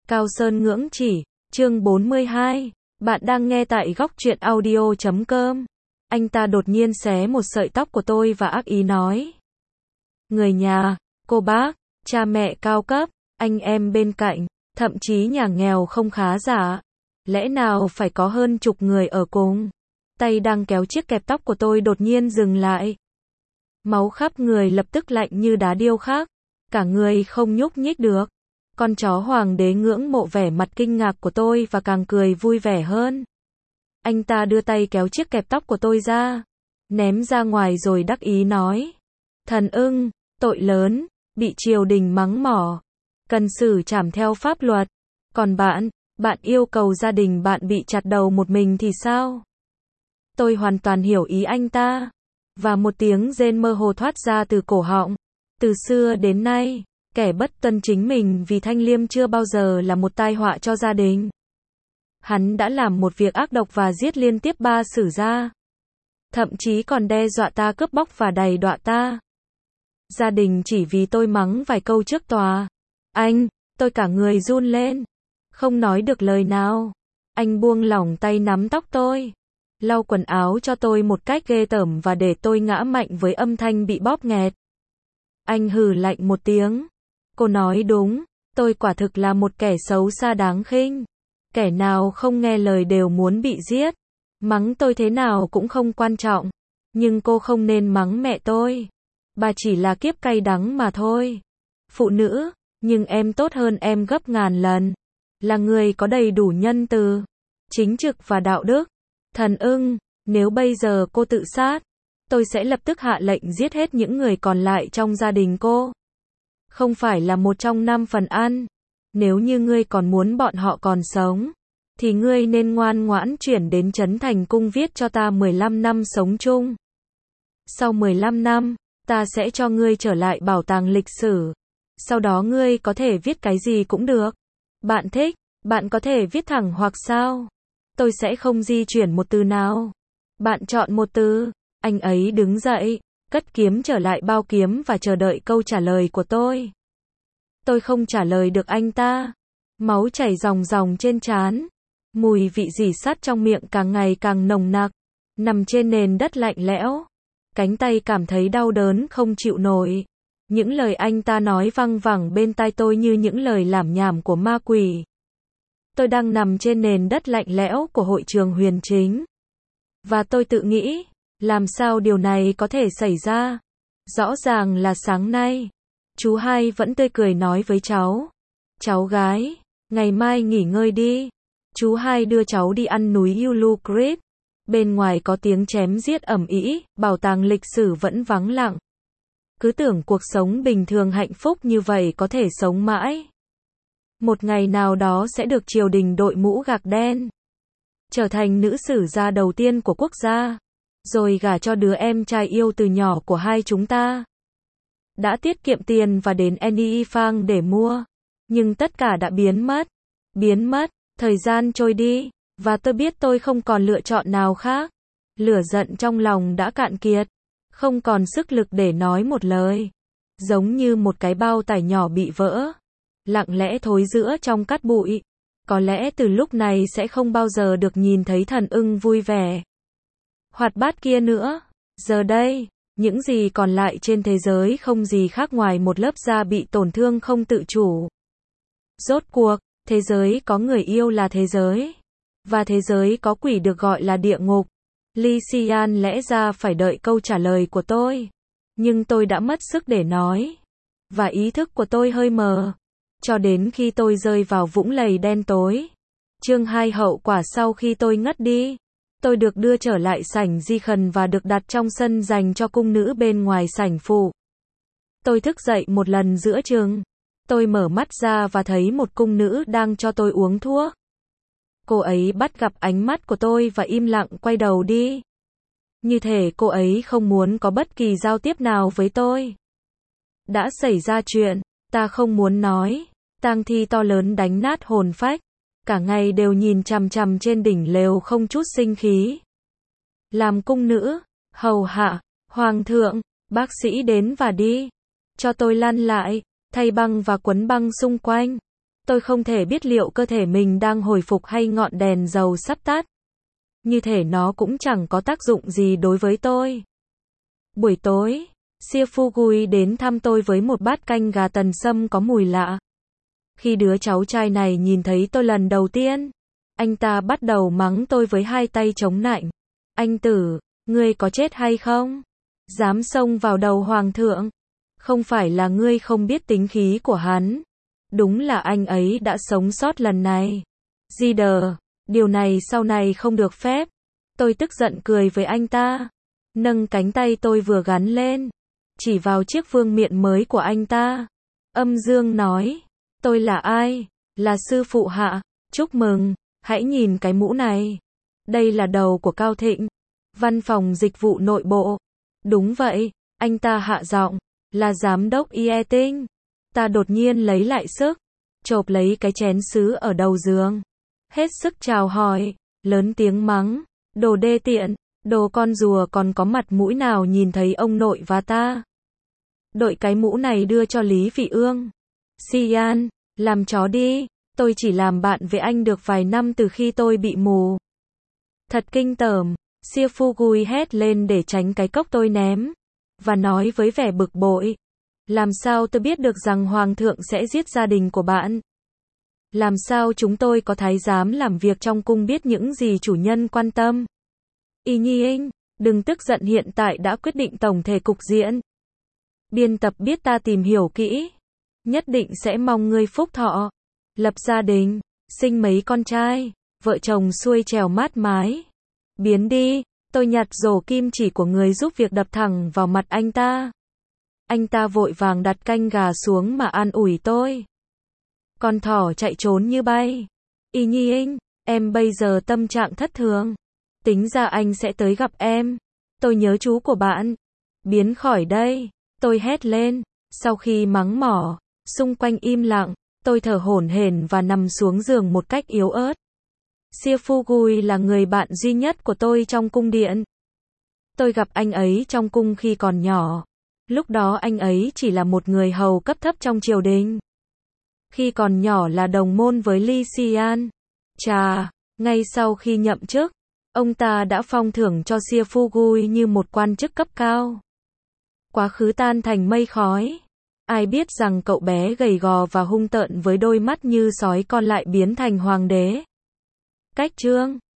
Cao Sơn ngưỡng chỉ, chương 42, bạn đang nghe tại góc truyện audio.com. Anh ta đột nhiên xé một sợi tóc của tôi và ác ý nói. Người nhà, cô bác, cha mẹ cao cấp, anh em bên cạnh, thậm chí nhà nghèo không khá giả. Lẽ nào phải có hơn chục người ở cùng? Tay đang kéo chiếc kẹp tóc của tôi đột nhiên dừng lại. Máu khắp người lập tức lạnh như đá điêu khắc, cả người không nhúc nhích được. Con chó hoàng đế ngưỡng mộ vẻ mặt kinh ngạc của tôi và càng cười vui vẻ hơn. Anh ta đưa tay kéo chiếc kẹp tóc của tôi ra, ném ra ngoài rồi đắc ý nói. Thần ưng, tội lớn, bị triều đình mắng mỏ, cần xử trảm theo pháp luật. Còn bạn yêu cầu gia đình bạn bị chặt đầu một mình thì sao? Tôi hoàn toàn hiểu ý anh ta. Và một tiếng rên mơ hồ thoát ra từ cổ họng. Từ xưa đến nay, kẻ bất tuân chính mình vì thanh liêm chưa bao giờ là một tai họa cho gia đình. Hắn đã làm một việc ác độc và giết liên tiếp 3 sử gia. Thậm chí còn đe dọa ta cướp bóc và đày đọa ta. Gia đình chỉ vì tôi mắng vài câu trước tòa. Tôi cả người run lên. Không nói được lời nào. Anh buông lỏng tay nắm tóc tôi, lau quần áo cho tôi một cách ghê tởm và để tôi ngã mạnh với âm thanh bị bóp nghẹt. Anh hừ lạnh một tiếng. Cô nói đúng, tôi quả thực là một kẻ xấu xa đáng khinh. Kẻ nào không nghe lời đều muốn bị giết. Mắng tôi thế nào cũng không quan trọng. Nhưng cô không nên mắng mẹ tôi. Bà chỉ là kiếp cay đắng mà thôi. Phụ nữ, nhưng em tốt hơn em gấp ngàn lần. Là người có đầy đủ nhân từ, chính trực và đạo đức. Thần ưng, nếu bây giờ cô tự sát, tôi sẽ lập tức hạ lệnh giết hết những người còn lại trong gia đình cô. Không phải là một trong 5 phần ăn. Nếu như ngươi còn muốn bọn họ còn sống, thì ngươi nên ngoan ngoãn chuyển đến Trấn Thành Cung viết cho ta 15 năm sống chung. Sau 15 năm, ta sẽ cho ngươi trở lại bảo tàng lịch sử. Sau đó ngươi có thể viết cái gì cũng được. Bạn thích, bạn có thể viết thẳng hoặc sao. Tôi sẽ không di chuyển một từ nào. Bạn chọn một từ. Anh ấy đứng dậy, cất kiếm trở lại bao kiếm và chờ đợi câu trả lời của tôi. Tôi không trả lời được anh ta. Máu chảy ròng ròng trên trán. Mùi vị rỉ sắt trong miệng càng ngày càng nồng nặc. Nằm trên nền đất lạnh lẽo. Cánh tay cảm thấy đau đớn không chịu nổi. Những lời anh ta nói văng vẳng bên tai tôi như những lời lảm nhảm của ma quỷ. Tôi đang nằm trên nền đất lạnh lẽo của hội trường Huyền Chính. Và tôi tự nghĩ, làm sao điều này có thể xảy ra? Rõ ràng là sáng nay, chú hai vẫn tươi cười nói với cháu. Cháu gái, ngày mai nghỉ ngơi đi. Chú hai đưa cháu đi ăn núi Ulu Creek. Bên ngoài có tiếng chém giết ầm ĩ, bảo tàng lịch sử vẫn vắng lặng. Cứ tưởng cuộc sống bình thường hạnh phúc như vậy có thể sống mãi. Một ngày nào đó sẽ được triều đình đội mũ gạc đen. Trở thành nữ sử gia đầu tiên của quốc gia. Rồi gả cho đứa em trai yêu từ nhỏ của hai chúng ta. Đã tiết kiệm tiền và đến Annie Phang để mua. Nhưng tất cả đã biến mất. Thời gian trôi đi. Và tôi biết tôi không còn lựa chọn nào khác. Lửa giận trong lòng đã cạn kiệt. Không còn sức lực để nói một lời. Giống như một cái bao tải nhỏ bị vỡ. Lặng lẽ thối rữa trong cát bụi. Có lẽ từ lúc này sẽ không bao giờ được nhìn thấy thần ưng vui vẻ, hoạt bát kia nữa. Giờ đây, những gì còn lại trên thế giới không gì khác ngoài một lớp da bị tổn thương không tự chủ. Rốt cuộc, thế giới có người yêu là thế giới. Và thế giới có quỷ được gọi là địa ngục. Lee Sian lẽ ra phải đợi câu trả lời của tôi. Nhưng tôi đã mất sức để nói. Và ý thức của tôi hơi mờ. Cho đến khi tôi rơi vào vũng lầy đen tối. Chương 2 hậu quả sau khi tôi ngất đi. Tôi được đưa trở lại sảnh di khần và được đặt trong sân dành cho cung nữ bên ngoài sảnh phụ. Tôi thức dậy một lần giữa chừng. Tôi mở mắt ra và thấy một cung nữ đang cho tôi uống thuốc. Cô ấy bắt gặp ánh mắt của tôi và im lặng quay đầu đi. Như thể cô ấy không muốn có bất kỳ giao tiếp nào với tôi. Đã xảy ra chuyện, ta không muốn nói. Tang thi to lớn đánh nát hồn phách. Cả ngày đều nhìn chằm chằm trên đỉnh lều không chút sinh khí. Làm cung nữ, hầu hạ, hoàng thượng, bác sĩ đến và đi. Cho tôi lăn lại, thay băng và quấn băng xung quanh. Tôi không thể biết liệu cơ thể mình đang hồi phục hay ngọn đèn dầu sắp tắt. Như thể nó cũng chẳng có tác dụng gì đối với tôi. Buổi tối, Siafugui đến thăm tôi với một bát canh gà tần sâm có mùi lạ. Khi đứa cháu trai này nhìn thấy tôi lần đầu tiên, anh ta bắt đầu mắng tôi với hai tay chống nạnh. Anh Tử, ngươi có chết hay không? Dám xông vào đầu hoàng thượng. Không phải là ngươi không biết tính khí của hắn. Đúng là anh ấy đã sống sót lần này. Gider, điều này sau này không được phép. Tôi tức giận cười với anh ta. Nâng cánh tay tôi vừa gắn lên, chỉ vào chiếc vương miện mới của anh ta. Âm dương nói, tôi là ai? Là sư phụ hạ. Chúc mừng, hãy nhìn cái mũ này. Đây là đầu của Cao Thịnh. Văn phòng dịch vụ nội bộ. Đúng vậy, anh ta hạ giọng, là giám đốc Ie Tinh. Ta đột nhiên lấy lại sức, chộp lấy cái chén sứ ở đầu giường. Hết sức chào hỏi, lớn tiếng mắng, đồ đê tiện, đồ con rùa còn có mặt mũi nào nhìn thấy ông nội và ta. Đội cái mũ này đưa cho Lý Vị Ương. Sian, làm chó đi, tôi chỉ làm bạn với anh được vài năm từ khi tôi bị mù. Thật kinh tởm, Siafugui hét lên để tránh cái cốc tôi ném, và nói với vẻ bực bội. Làm sao tôi biết được rằng Hoàng thượng sẽ giết gia đình của bạn? Làm sao chúng tôi có thái giám làm việc trong cung biết những gì chủ nhân quan tâm? Y Nhi Inh, đừng tức giận, hiện tại đã quyết định tổng thể cục diện. Biên tập biết ta tìm hiểu kỹ, nhất định sẽ mong ngươi phúc thọ, lập gia đình, sinh mấy con trai, vợ chồng xuôi trèo mát mái. Biến đi, tôi nhặt rổ kim chỉ của người giúp việc đập thẳng vào mặt anh ta. Anh ta vội vàng đặt canh gà xuống mà an ủi tôi. Con thỏ chạy trốn như bay. Y Nhi Inh, em bây giờ tâm trạng thất thường. Tính ra anh sẽ tới gặp em. Tôi nhớ chú của bạn. Biến khỏi đây, tôi hét lên. Sau khi mắng mỏ, xung quanh im lặng, tôi thở hổn hển và nằm xuống giường một cách yếu ớt. Siafugui là người bạn duy nhất của tôi trong cung điện. Tôi gặp anh ấy trong cung khi còn nhỏ. Lúc đó anh ấy chỉ là một người hầu cấp thấp trong triều đình. Khi còn nhỏ là đồng môn với Li Xian. Chà, ngay sau khi nhậm chức, ông ta đã phong thưởng cho Siafugui như một quan chức cấp cao. Quá khứ tan thành mây khói. Ai biết rằng cậu bé gầy gò và hung tợn với đôi mắt như sói con lại biến thành hoàng đế. Cách chương